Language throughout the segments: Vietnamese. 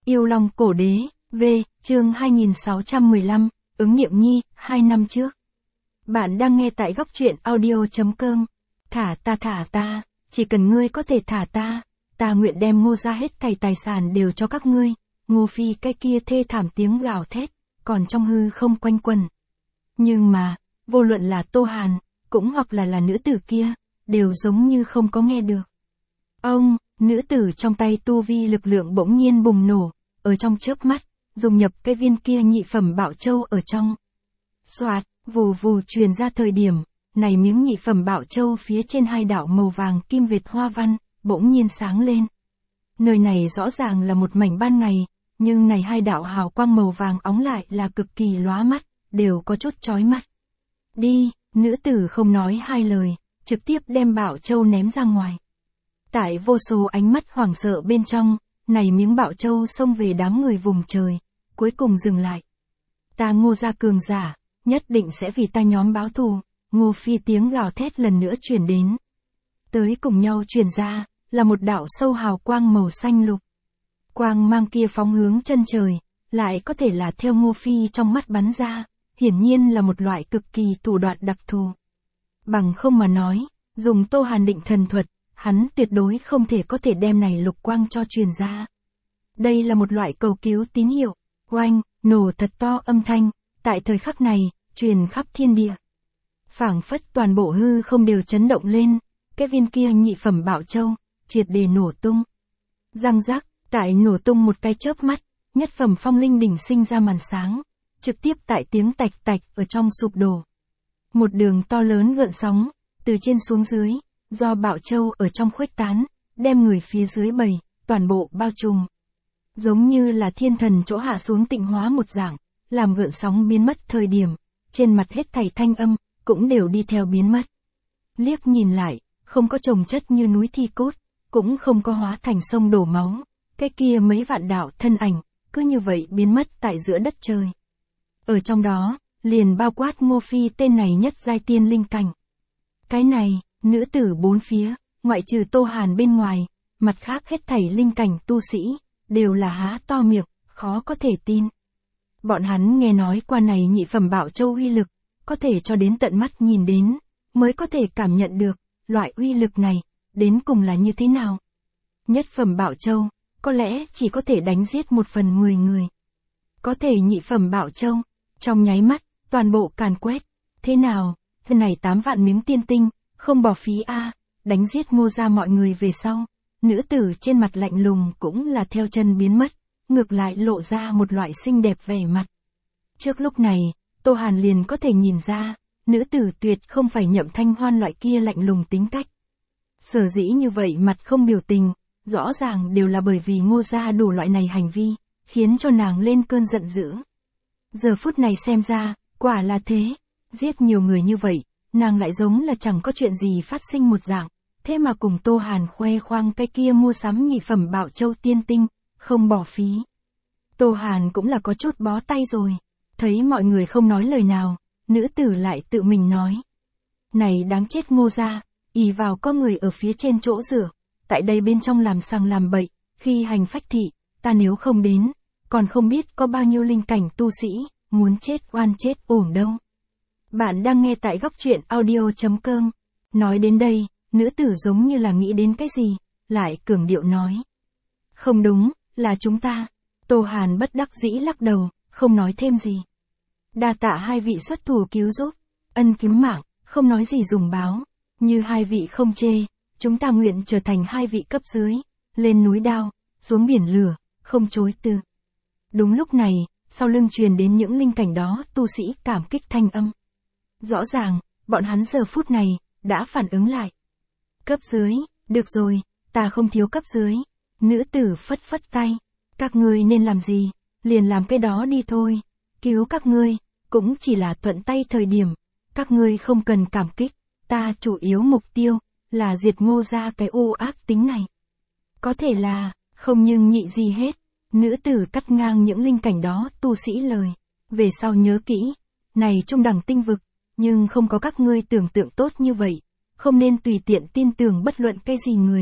Yêu Long Cổ Đế, V, chương 2615, ứng nghiệm nhi, 2 năm trước. Bạn đang nghe tại góc truyện audio.com. Thả ta, chỉ cần ngươi có thể thả ta nguyện đem Ngô gia hết thảy tài sản đều cho các ngươi. Ngô Phi cái kia thê thảm tiếng gào thét, còn trong hư không quanh quẩn. Nhưng mà, vô luận là Tô Hàn, cũng hoặc là nữ tử kia, đều giống như không có nghe được. Ông, nữ tử trong tay tu vi lực lượng bỗng nhiên bùng nổ, ở trong chớp mắt, dùng nhập cái viên kia nhị phẩm bảo châu ở trong. Soạt, vù vù truyền ra thời điểm, này miếng nhị phẩm bảo châu phía trên hai đạo màu vàng kim việt hoa văn, bỗng nhiên sáng lên. Nơi này rõ ràng là một mảnh ban ngày, nhưng này hai đạo hào quang màu vàng óng lại là cực kỳ lóa mắt, đều có chút chói mắt. Đi, nữ tử không nói hai lời, trực tiếp đem bảo châu ném ra ngoài. Tại vô số ánh mắt hoảng sợ bên trong, này miếng bảo châu xông về đám người vùng trời, cuối cùng dừng lại. Ta Ngô gia cường giả, nhất định sẽ vì ta nhóm báo thù. Ngô Phi tiếng gào thét lần nữa truyền đến. Tới cùng nhau truyền ra, là một đạo sâu hào quang màu xanh lục. Quang mang kia phóng hướng chân trời, lại có thể là theo Ngô Phi trong mắt bắn ra, hiển nhiên là một loại cực kỳ thủ đoạn đặc thù. Bằng không mà nói, dùng Tô Hàn định thần thuật, hắn tuyệt đối không thể có thể đem này lục quang cho truyền ra. Đây là một loại cầu cứu tín hiệu, oanh, nổ thật to âm thanh, tại thời khắc này, truyền khắp thiên địa. Phảng phất toàn bộ hư không đều chấn động lên, cái viên kia nhị phẩm bảo châu, triệt để nổ tung. Răng rắc, tại nổ tung một cái chớp mắt, nhất phẩm phong linh đỉnh sinh ra màn sáng, trực tiếp tại tiếng tạch tạch ở trong sụp đổ. Một đường to lớn gợn sóng, từ trên xuống dưới, do bảo châu ở trong khuếch tán, đem người phía dưới bầy, toàn bộ bao trùm. Giống như là thiên thần chỗ hạ xuống tịnh hóa một dạng, làm gợn sóng biến mất thời điểm, trên mặt hết thảy thanh âm, cũng đều đi theo biến mất. Liếc nhìn lại, không có chồng chất như núi thi cốt, cũng không có hóa thành sông đổ máu, cái kia mấy vạn đạo thân ảnh, cứ như vậy biến mất tại giữa đất trời. Ở trong đó, liền bao quát Ngô Phi tên này nhất giai tiên linh cảnh. Cái này, nữ tử bốn phía, ngoại trừ Tô Hàn bên ngoài, mặt khác hết thảy linh cảnh tu sĩ, đều là há to miệng, khó có thể tin. Bọn hắn nghe nói qua này nhị phẩm bảo châu uy lực, có thể cho đến tận mắt nhìn đến, mới có thể cảm nhận được, loại uy lực này, đến cùng là như thế nào. Nhất phẩm bảo châu, có lẽ chỉ có thể đánh giết 1/10 người. Có thể nhị phẩm bảo châu, trong nháy mắt, toàn bộ càn quét. Thế nào, thế này 8 vạn miếng tiên tinh, không bỏ phí a, đánh giết Ngô gia mọi người về sau. Nữ tử trên mặt lạnh lùng cũng là theo chân biến mất, ngược lại lộ ra một loại xinh đẹp vẻ mặt. Trước lúc này, Tô Hàn liền có thể nhìn ra, nữ tử tuyệt không phải Nhậm Thanh Hoan loại kia lạnh lùng tính cách. Sở dĩ như vậy mặt không biểu tình, rõ ràng đều là bởi vì Ngô gia đủ loại này hành vi, khiến cho nàng lên cơn giận dữ. Giờ phút này xem ra, quả là thế, giết nhiều người như vậy, nàng lại giống là chẳng có chuyện gì phát sinh một dạng, thế mà cùng Tô Hàn khoe khoang cái kia mua sắm nhị phẩm bảo châu tiên tinh, không bỏ phí. Tô Hàn cũng là có chút bó tay rồi, thấy mọi người không nói lời nào, nữ tử lại tự mình nói. Này đáng chết Ngô gia, ỷ vào có người ở phía trên chỗ rửa, tại đây bên trong làm sằng làm bậy, khi hành phách thị, ta nếu không đến, còn không biết có bao nhiêu linh cảnh tu sĩ, muốn chết oan chết uổng đâu. Bạn đang nghe tại góc truyện audio.com. Nói đến đây, nữ tử giống như là nghĩ đến cái gì, lại cường điệu nói. Không đúng, là chúng ta. Tô Hàn bất đắc dĩ lắc đầu, không nói thêm gì. Đa tạ hai vị xuất thủ cứu giúp, ân cứu mạng, không nói gì dùng báo. Như hai vị không chê, chúng ta nguyện trở thành hai vị cấp dưới, lên núi đao, xuống biển lửa, không chối từ. Đúng lúc này, sau lưng truyền đến những linh cảnh đó tu sĩ cảm kích thanh âm. Rõ ràng, bọn hắn giờ phút này, đã phản ứng lại. Cấp dưới, được rồi, ta không thiếu cấp dưới. Nữ tử phất phất tay, các ngươi nên làm gì, liền làm cái đó đi thôi. Cứu các ngươi, cũng chỉ là thuận tay thời điểm, các ngươi không cần cảm kích, ta chủ yếu mục tiêu, là diệt Ngô gia cái u ác tính này. Có thể là, không nhưng nhị gì hết, nữ tử cắt ngang những linh cảnh đó tu sĩ lời. Về sau nhớ kỹ, này trung đẳng tinh vực, nhưng không có các ngươi tưởng tượng tốt như vậy, không nên tùy tiện tin tưởng bất luận cái gì người,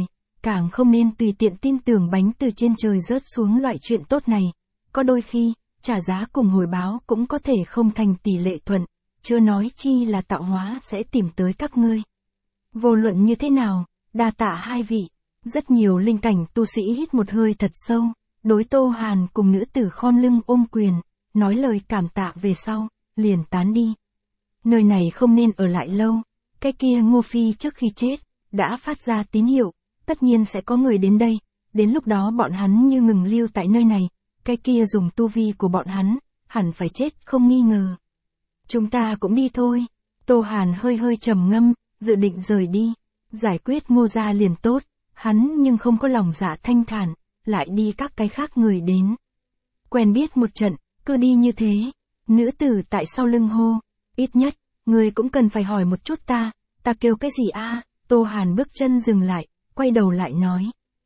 càng không nên tùy tiện tin tưởng bánh từ trên trời rớt xuống loại chuyện tốt này. Có đôi khi, trả giá cùng hồi báo cũng có thể không thành tỷ lệ thuận, chưa nói chi là tạo hóa sẽ tìm tới các ngươi. Vô luận như thế nào, đa tạ hai vị. Rất nhiều linh cảnh tu sĩ hít một hơi thật sâu, đối Tô Hàn cùng nữ tử khom lưng ôm quyền, nói lời cảm tạ về sau, liền tán đi. Nơi này không nên ở lại lâu, cái kia Ngô Phi trước khi chết, đã phát ra tín hiệu, tất nhiên sẽ có người đến đây, đến lúc đó bọn hắn như ngừng lưu tại nơi này, cái kia dùng tu vi của bọn hắn, hẳn phải chết không nghi ngờ. Chúng ta cũng đi thôi. Tô Hàn hơi hơi trầm ngâm, dự định rời đi, giải quyết Ngô gia liền tốt, hắn nhưng không có lòng dạ thanh thản, lại đi các cái khác người đến. Quen biết một trận, cứ đi như thế. Nữ tử tại sau lưng hô, ít nhất, người cũng cần phải hỏi một chút ta kêu cái gì a? Tô Hàn bước chân dừng lại, quay đầu lại nói.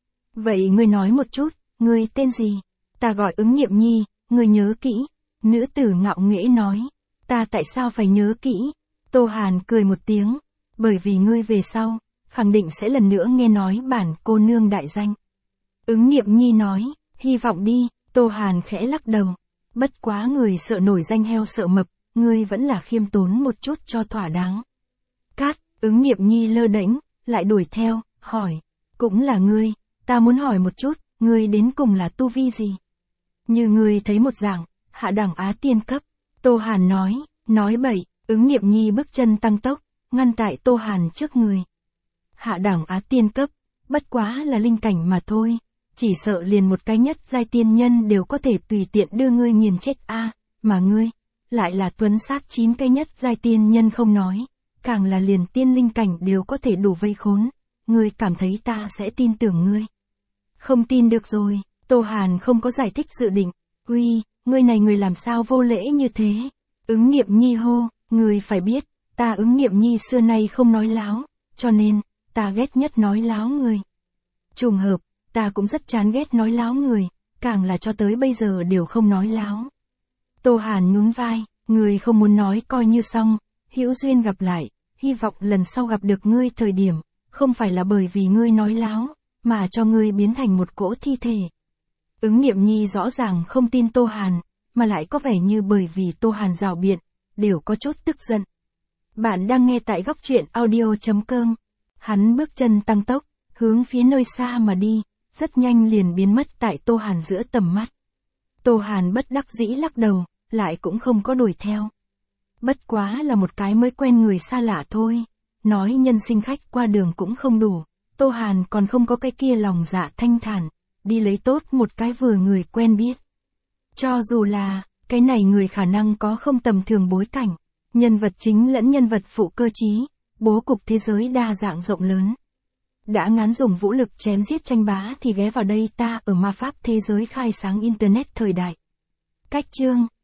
Vậy ngươi nói một chút, ngươi tên gì? Ta gọi Ứng Niệm Nhi, ngươi nhớ kỹ. Nữ tử ngạo nghễ nói, ta tại sao phải nhớ kỹ? Tô Hàn cười một tiếng, bởi vì ngươi về sau, khẳng định sẽ lần nữa nghe nói bản cô nương đại danh. Ứng Niệm Nhi nói, hy vọng đi. Tô Hàn khẽ lắc đầu, bất quá người sợ nổi danh heo sợ mập, ngươi vẫn là khiêm tốn một chút cho thỏa đáng. Cát, Ứng Niệm Nhi lơ đễnh, lại đuổi theo, hỏi, cũng là ngươi, ta muốn hỏi một chút, ngươi đến cùng là tu vi gì? Như ngươi thấy một dạng, hạ đẳng Á tiên cấp. Tô Hàn nói bậy. Ứng Niệm Nhi bước chân tăng tốc, ngăn tại Tô Hàn trước người. Hạ đẳng Á tiên cấp, bất quá là linh cảnh mà thôi, chỉ sợ liền một cái nhất giai tiên nhân đều có thể tùy tiện đưa ngươi nghiền chết a, mà ngươi lại là tuấn sát 9 cái nhất giai tiên nhân không nói, càng là liền tiên linh cảnh đều có thể đủ vây khốn, ngươi cảm thấy ta sẽ tin tưởng ngươi? Không tin được rồi. Tô Hàn không có giải thích dự định. Uy, ngươi này người làm sao vô lễ như thế? Ứng Niệm Nhi hô, ngươi phải biết, ta Ứng Niệm Nhi xưa nay không nói láo, cho nên, ta ghét nhất nói láo người. Trùng hợp, ta cũng rất chán ghét nói láo người, càng là cho tới bây giờ đều không nói láo. Tô Hàn nhún vai, ngươi không muốn nói coi như xong, hữu duyên gặp lại, hy vọng lần sau gặp được ngươi thời điểm, không phải là bởi vì ngươi nói láo, mà cho ngươi biến thành một cỗ thi thể. Ứng Niệm Nhi rõ ràng không tin Tô Hàn, mà lại có vẻ như bởi vì Tô Hàn rào biện, đều có chút tức giận. Bạn đang nghe tại góc truyện audio.com. Hắn bước chân tăng tốc, hướng phía nơi xa mà đi, rất nhanh liền biến mất tại Tô Hàn giữa tầm mắt. Tô Hàn bất đắc dĩ lắc đầu, lại cũng không có đuổi theo. Bất quá là một cái mới quen người xa lạ thôi, nói nhân sinh khách qua đường cũng không đủ, Tô Hàn còn không có cái kia lòng dạ thanh thản, đi lấy tốt một cái vừa người quen biết. Cho dù là, cái này người khả năng có không tầm thường bối cảnh, nhân vật chính lẫn nhân vật phụ cơ trí, bố cục thế giới đa dạng rộng lớn. Đã ngán dùng vũ lực chém giết tranh bá thì ghé vào đây ta ở ma pháp thế giới khai sáng Internet thời đại. Cách chương